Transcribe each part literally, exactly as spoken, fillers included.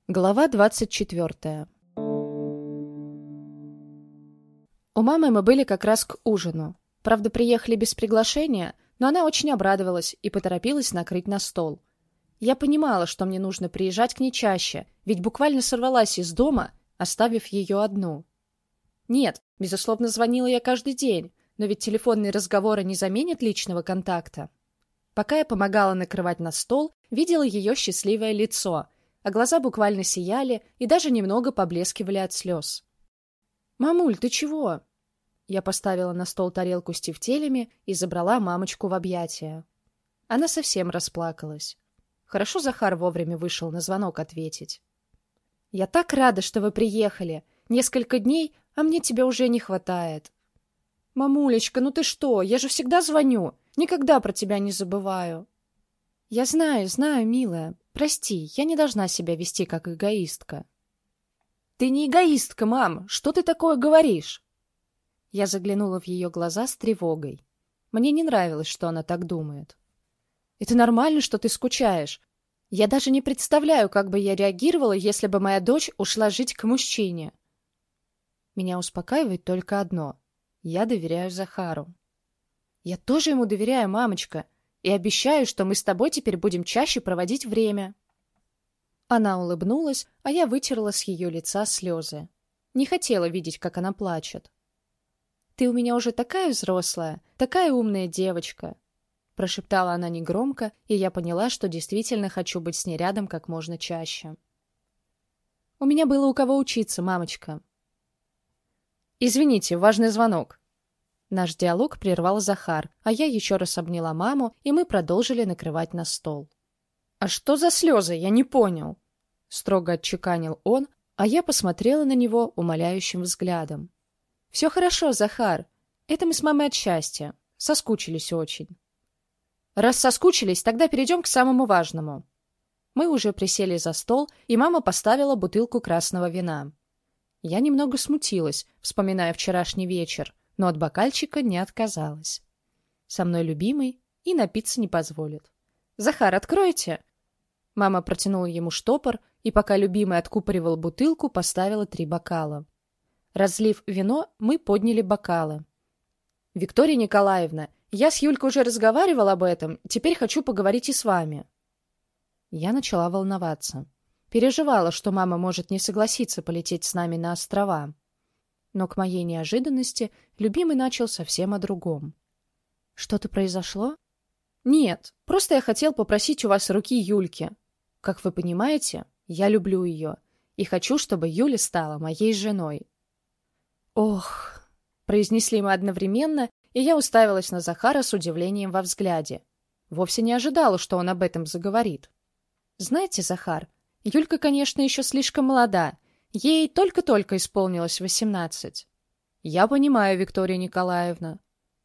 Глава двадцать четвертая. У мамы мы были как раз к ужину. Правда, приехали без приглашения, но она очень обрадовалась и поторопилась накрыть на стол. Я понимала, что мне нужно приезжать к ней чаще, ведь буквально сорвалась из дома, оставив ее одну. Нет, безусловно, звонила я каждый день, но ведь телефонные разговоры не заменят личного контакта. Пока я помогала накрывать на стол, видела ее счастливое лицо, а глаза буквально сияли и даже немного поблескивали от слез. «Мамуль, ты чего?» Я поставила на стол тарелку с тефтелями и забрала мамочку в объятия. Она совсем расплакалась. Хорошо Захар вовремя вышел на звонок ответить. «Я так рада, что вы приехали. Несколько дней, а мне тебя уже не хватает». «Мамулечка, ну ты что? Я же всегда звоню. Никогда про тебя не забываю». «Я знаю, знаю, милая. Прости, я не должна себя вести как эгоистка». «Ты не эгоистка, мам! Что ты такое говоришь?» Я заглянула в ее глаза с тревогой. Мне не нравилось, что она так думает. «Это нормально, что ты скучаешь. Я даже не представляю, как бы я реагировала, если бы моя дочь ушла жить к мужчине». Меня успокаивает только одно. Я доверяю Захару. «Я тоже ему доверяю, мамочка, и обещаю, что мы с тобой теперь будем чаще проводить время». Она улыбнулась, а я вытерла с ее лица слезы. Не хотела видеть, как она плачет. «Ты у меня уже такая взрослая, такая умная девочка», — прошептала она негромко, и я поняла, что действительно хочу быть с ней рядом как можно чаще. «У меня было у кого учиться, мамочка». «Извините, важный звонок». Наш диалог прервал Захар, а я еще раз обняла маму, и мы продолжили накрывать на стол. «А что за слезы? Я не понял», — строго отчеканил он, а я посмотрела на него умоляющим взглядом. «Все хорошо, Захар. Это мы с мамой от счастья. Соскучились очень». «Раз соскучились, тогда перейдем к самому важному». Мы уже присели за стол, и мама поставила бутылку красного вина. Я немного смутилась, вспоминая вчерашний вечер, но от бокальчика не отказалась. Со мной любимый и напиться не позволит. «Захар, откройте!» Мама протянула ему штопор, и пока любимый откупоривал бутылку, поставила три бокала. Разлив вино, мы подняли бокалы. «Виктория Николаевна, я с Юлькой уже разговаривал об этом, теперь хочу поговорить и с вами». Я начала волноваться. Переживала, что мама может не согласиться полететь с нами на острова. Но к моей неожиданности любимый начал совсем о другом. «Что-то произошло?» «Нет, просто я хотел попросить у вас руки Юльки. Как вы понимаете, я люблю ее и хочу, чтобы Юля стала моей женой». «Ох!» — произнесли мы одновременно, и я уставилась на Захара с удивлением во взгляде. Вовсе не ожидала, что он об этом заговорит. «Знаете, Захар, Юлька, конечно, еще слишком молода. Ей только-только исполнилось восемнадцать. Я понимаю, Виктория Николаевна.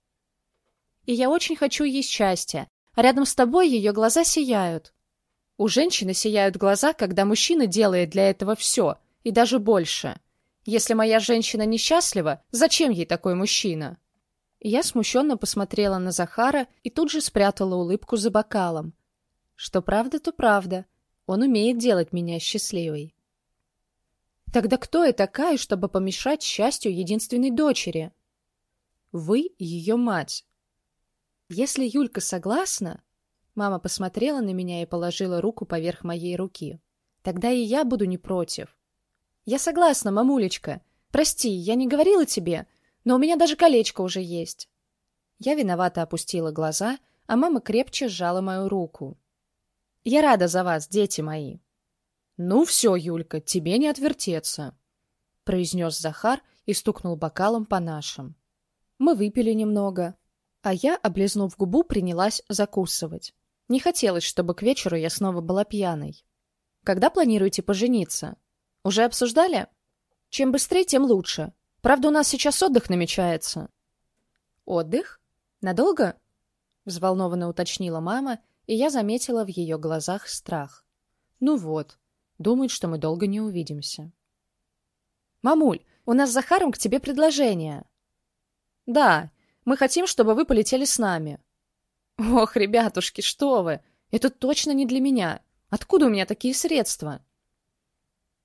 И я очень хочу ей счастья, а рядом с тобой ее глаза сияют. У женщины сияют глаза, когда мужчина делает для этого все, и даже больше. Если моя женщина несчастлива, зачем ей такой мужчина?» Я смущенно посмотрела на Захара и тут же спрятала улыбку за бокалом. Что правда, то правда. Он умеет делать меня счастливой. «Тогда кто я такая, чтобы помешать счастью единственной дочери?» «Вы ее мать». «Если Юлька согласна...» Мама посмотрела на меня и положила руку поверх моей руки. «Тогда и я буду не против». «Я согласна, мамулечка. Прости, я не говорила тебе, но у меня даже колечко уже есть». Я виновато опустила глаза, а мама крепче сжала мою руку. «Я рада за вас, дети мои». «Ну все, Юлька, тебе не отвертеться», — произнес Захар и стукнул бокалом по нашим. Мы выпили немного, а я, облизнув губу, принялась закусывать. Не хотелось, чтобы к вечеру я снова была пьяной. «Когда планируете пожениться? Уже обсуждали? Чем быстрее, тем лучше. Правда, у нас сейчас отдых намечается». «Отдых? Надолго?» — взволнованно уточнила мама, и я заметила в ее глазах страх. «Ну вот, думает, что мы долго не увидимся». «Мамуль, у нас с Захаром к тебе предложение». «Да, мы хотим, чтобы вы полетели с нами». «Ох, ребятушки, что вы! Это точно не для меня. Откуда у меня такие средства?»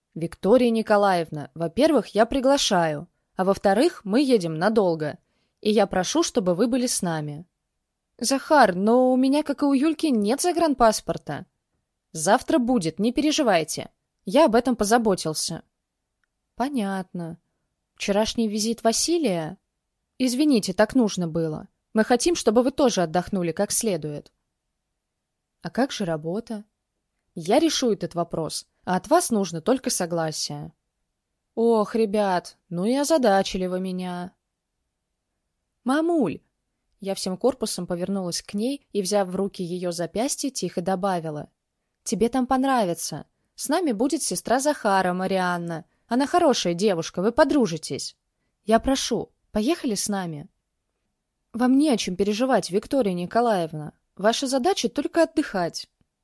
Виктория Николаевна, во-первых, я приглашаю, а во-вторых, мы едем надолго, и я прошу, чтобы вы были с нами. Захар, но у меня, как и у Юльки, нет загранпаспорта. Завтра будет, не переживайте. Я об этом позаботился. Понятно. Вчерашний визит Василия? Извините, так нужно было. Мы хотим, чтобы вы тоже отдохнули как следует. А как же работа? Я решу этот вопрос, а от вас нужно только согласие. Ох, ребят, ну и озадачили вы меня. Мамуль! Я всем корпусом повернулась к ней и, взяв в руки ее запястье, тихо добавила. Тебе там понравится. С нами будет сестра Захара, Марианна. Она хорошая девушка, вы подружитесь. Я прошу, поехали с нами. Вам не о чем переживать, Виктория Николаевна. Ваша задача только отдыхать.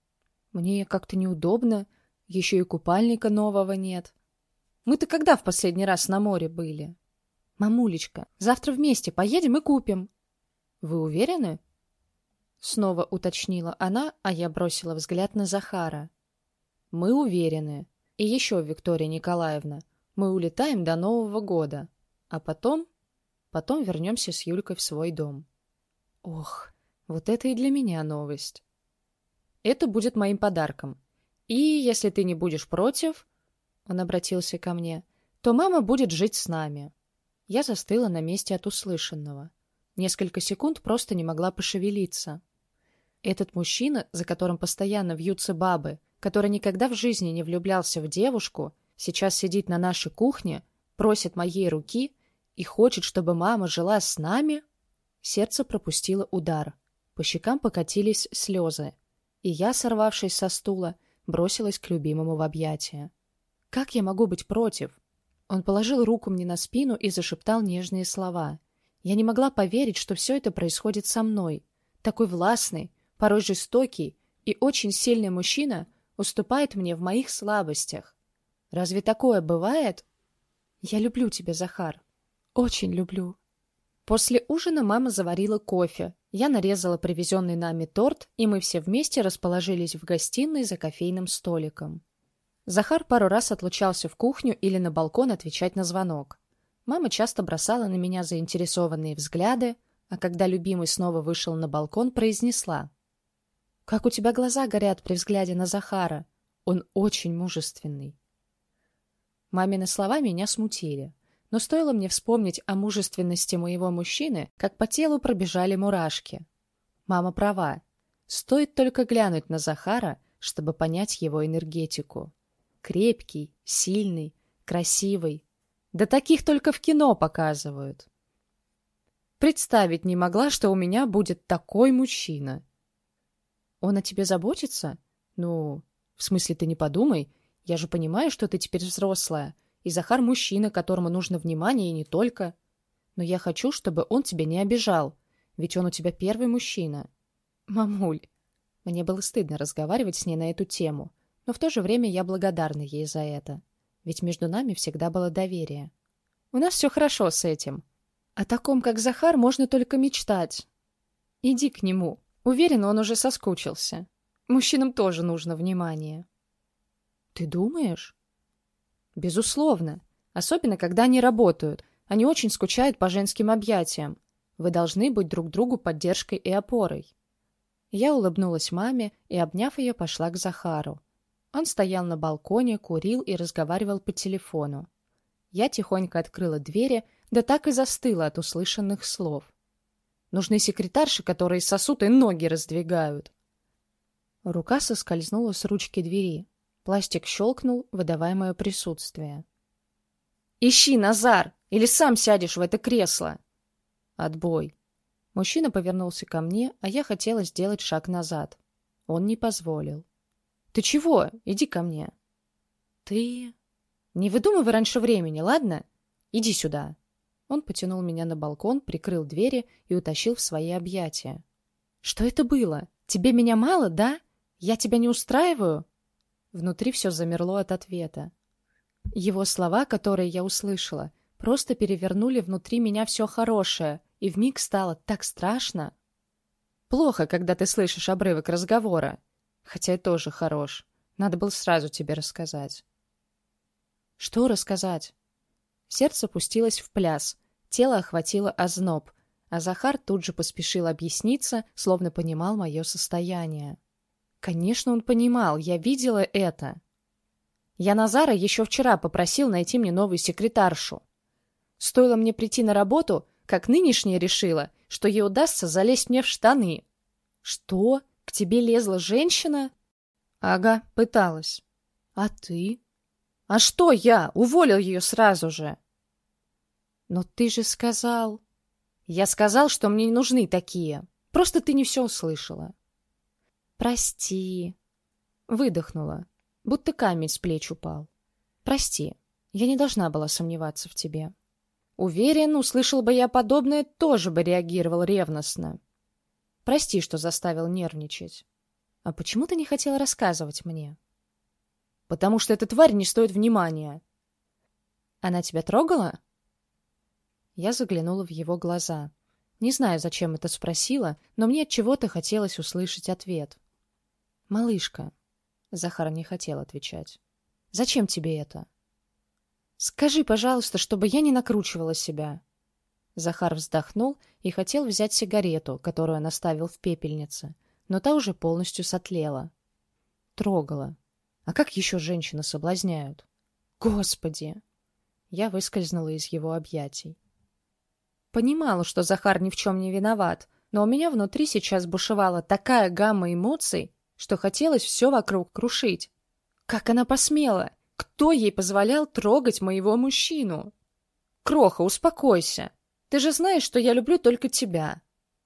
Мне как-то неудобно, еще и купальника нового нет. Мы-то когда в последний раз на море были? Мамулечка, завтра вместе поедем и купим. Вы уверены? Снова уточнила она, а я бросила взгляд на Захара. Мы уверены. И еще, Виктория Николаевна, мы улетаем до Нового года. А потом... Потом вернемся с Юлькой в свой дом. Ох, вот это и для меня новость. Это будет моим подарком. И если ты не будешь против, он обратился ко мне, то мама будет жить с нами. Я застыла на месте от услышанного. Несколько секунд просто не могла пошевелиться. Этот мужчина, за которым постоянно вьются бабы, который никогда в жизни не влюблялся в девушку, сейчас сидит на нашей кухне, просит моей руки и хочет, чтобы мама жила с нами? Сердце пропустило удар. По щекам покатились слезы. И я, сорвавшись со стула, бросилась к любимому в объятия. Как я могу быть против? Он положил руку мне на спину и зашептал нежные слова. Я не могла поверить, что все это происходит со мной. Такой властный, порой жестокий и очень сильный мужчина уступает мне в моих слабостях. Разве такое бывает? Я люблю тебя, Захар. Очень люблю. После ужина мама заварила кофе. Я нарезала привезенный нами торт, и мы все вместе расположились в гостиной за кофейным столиком. Захар пару раз отлучался в кухню или на балкон отвечать на звонок. Мама часто бросала на меня заинтересованные взгляды, а когда любимый снова вышел на балкон, произнесла: «Как у тебя глаза горят при взгляде на Захара. Он очень мужественный». Мамины слова меня смутили. Но стоило мне вспомнить о мужественности моего мужчины, как по телу пробежали мурашки. Мама права. Стоит только глянуть на Захара, чтобы понять его энергетику. Крепкий, сильный, красивый. Да таких только в кино показывают. Представить не могла, что у меня будет такой мужчина. Он о тебе заботится? Ну, в смысле, ты не подумай. Я же понимаю, что ты теперь взрослая. И Захар мужчина, которому нужно внимание, и не только. Но я хочу, чтобы он тебя не обижал, ведь он у тебя первый мужчина. Мамуль. Мне было стыдно разговаривать с ней на эту тему, но в то же время я благодарна ей за это, ведь между нами всегда было доверие. У нас все хорошо с этим. О таком, как Захар, можно только мечтать. Иди к нему. Уверена, он уже соскучился. Мужчинам тоже нужно внимание. Ты думаешь? Безусловно. Особенно, когда они работают. Они очень скучают по женским объятиям. Вы должны быть друг другу поддержкой и опорой. Я улыбнулась маме и, обняв ее, пошла к Захару. Он стоял на балконе, курил и разговаривал по телефону. Я тихонько открыла двери, да так и застыла от услышанных слов. Нужны секретарши, которые сосут и ноги раздвигают. Рука соскользнула с ручки двери. Пластик щелкнул, выдавая мое присутствие. «Ищи, Назар! Или сам сядешь в это кресло!» Отбой. Мужчина повернулся ко мне, а я хотела сделать шаг назад. Он не позволил. «Ты чего? Иди ко мне!» «Ты...» «Не выдумывай раньше времени, ладно? Иди сюда!» Он потянул меня на балкон, прикрыл двери и утащил в свои объятия. «Что это было? Тебе меня мало, да? Я тебя не устраиваю?» Внутри все замерло от ответа. Его слова, которые я услышала, просто перевернули внутри меня все хорошее, и вмиг стало так страшно. Плохо, когда ты слышишь обрывок разговора. Хотя и тоже хорош. Надо было сразу тебе рассказать. Что рассказать? Сердце пустилось в пляс, тело охватило озноб, а Захар тут же поспешил объясниться, словно понимал мое состояние. Конечно, он понимал, я видела это. Я Назара еще вчера попросил найти мне новую секретаршу. Стоило мне прийти на работу, как нынешняя решила, что ей удастся залезть мне в штаны. Что? К тебе лезла женщина? Ага, пыталась. А ты? А что я? Уволил ее сразу же. Но ты же сказал... Я сказал, что мне не нужны такие. Просто ты не все услышала. Прости. Выдохнула, будто камень с плеч упал. Прости, я не должна была сомневаться в тебе. Уверен, услышал бы я подобное, тоже бы реагировал ревностно. Прости, что заставил нервничать. А почему ты не хотела рассказывать мне? Потому что эта тварь не стоит внимания. Она тебя трогала? Я заглянула в его глаза. Не знаю, зачем это спросила, но мне от чего-то хотелось услышать ответ. Малышка. Захар не хотел отвечать. Зачем тебе это? Скажи, пожалуйста, чтобы я не накручивала себя. Захар вздохнул и хотел взять сигарету, которую он оставил в пепельнице, но та уже полностью сотлела. Трогала. А как еще женщины соблазняют? Господи! Я выскользнула из его объятий. Понимала, что Захар ни в чем не виноват, но у меня внутри сейчас бушевала такая гамма эмоций, что хотелось все вокруг крушить. Как она посмела? Кто ей позволял трогать моего мужчину? Кроха, успокойся. Ты же знаешь, что я люблю только тебя.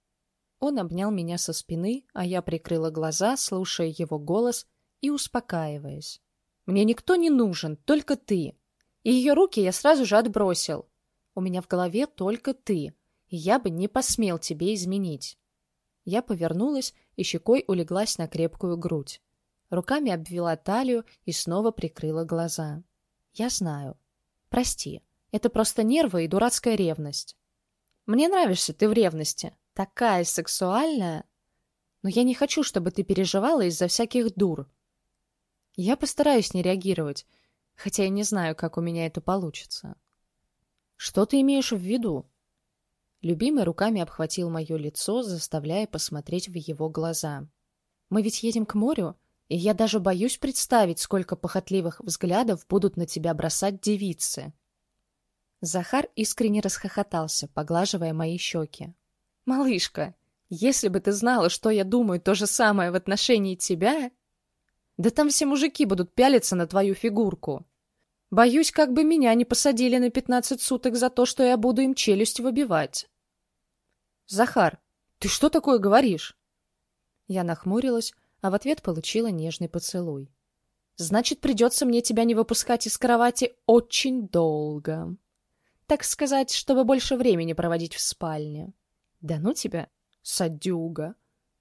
Он обнял меня со спины, а я прикрыла глаза, слушая его голос и успокаиваясь. Мне никто не нужен, только ты. И ее руки я сразу же отбросил. У меня в голове только ты, и я бы не посмел тебе изменить. Я повернулась и щекой улеглась на крепкую грудь. Руками обвела талию и снова прикрыла глаза. Я знаю. Прости, это просто нервы и дурацкая ревность. Мне нравишься ты в ревности. Такая сексуальная. Но я не хочу, чтобы ты переживала из-за всяких дур. Я постараюсь не реагировать, хотя я не знаю, как у меня это получится. Что ты имеешь в виду? Любимый руками обхватил мое лицо, заставляя посмотреть в его глаза. Мы ведь едем к морю, и я даже боюсь представить, сколько похотливых взглядов будут на тебя бросать девицы. Захар искренне расхохотался, поглаживая мои щеки. «Малышка, если бы ты знала, что я думаю то же самое в отношении тебя... Да там все мужики будут пялиться на твою фигурку. Боюсь, как бы меня не посадили на пятнадцать суток за то, что я буду им челюсть выбивать». «Захар, ты что такое говоришь?» Я нахмурилась, а в ответ получила нежный поцелуй. «Значит, придется мне тебя не выпускать из кровати очень долго. Так сказать, чтобы больше времени проводить в спальне. Да ну тебя, садюга!»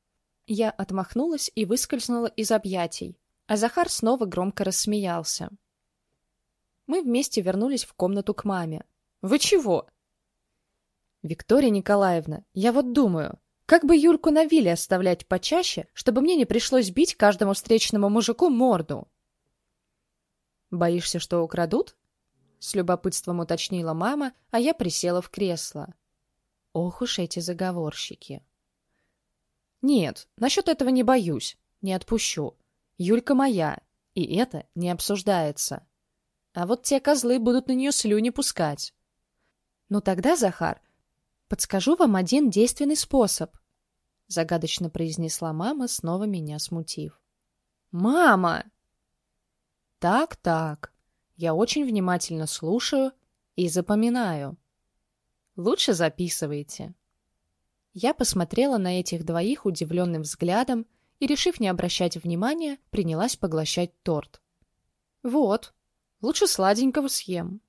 Я отмахнулась и выскользнула из объятий, а Захар снова громко рассмеялся. Мы вместе вернулись в комнату к маме. «Вы чего?» «Виктория Николаевна, я вот думаю, как бы Юльку на вилле оставлять почаще, чтобы мне не пришлось бить каждому встречному мужику морду?» «Боишься, что украдут?» — с любопытством уточнила мама, а я присела в кресло. Ох уж эти заговорщики. «Нет, насчет этого не боюсь, не отпущу. Юлька моя, и это не обсуждается. А вот те козлы будут на нее слюни пускать». «Ну тогда, Захар, подскажу вам один действенный способ», — загадочно произнесла мама, снова меня смутив. «Мама!» «Так-так, я очень внимательно слушаю и запоминаю. Лучше записывайте». Я посмотрела на этих двоих удивленным взглядом и, решив не обращать внимания, принялась поглощать торт. «Вот, лучше сладенького съем».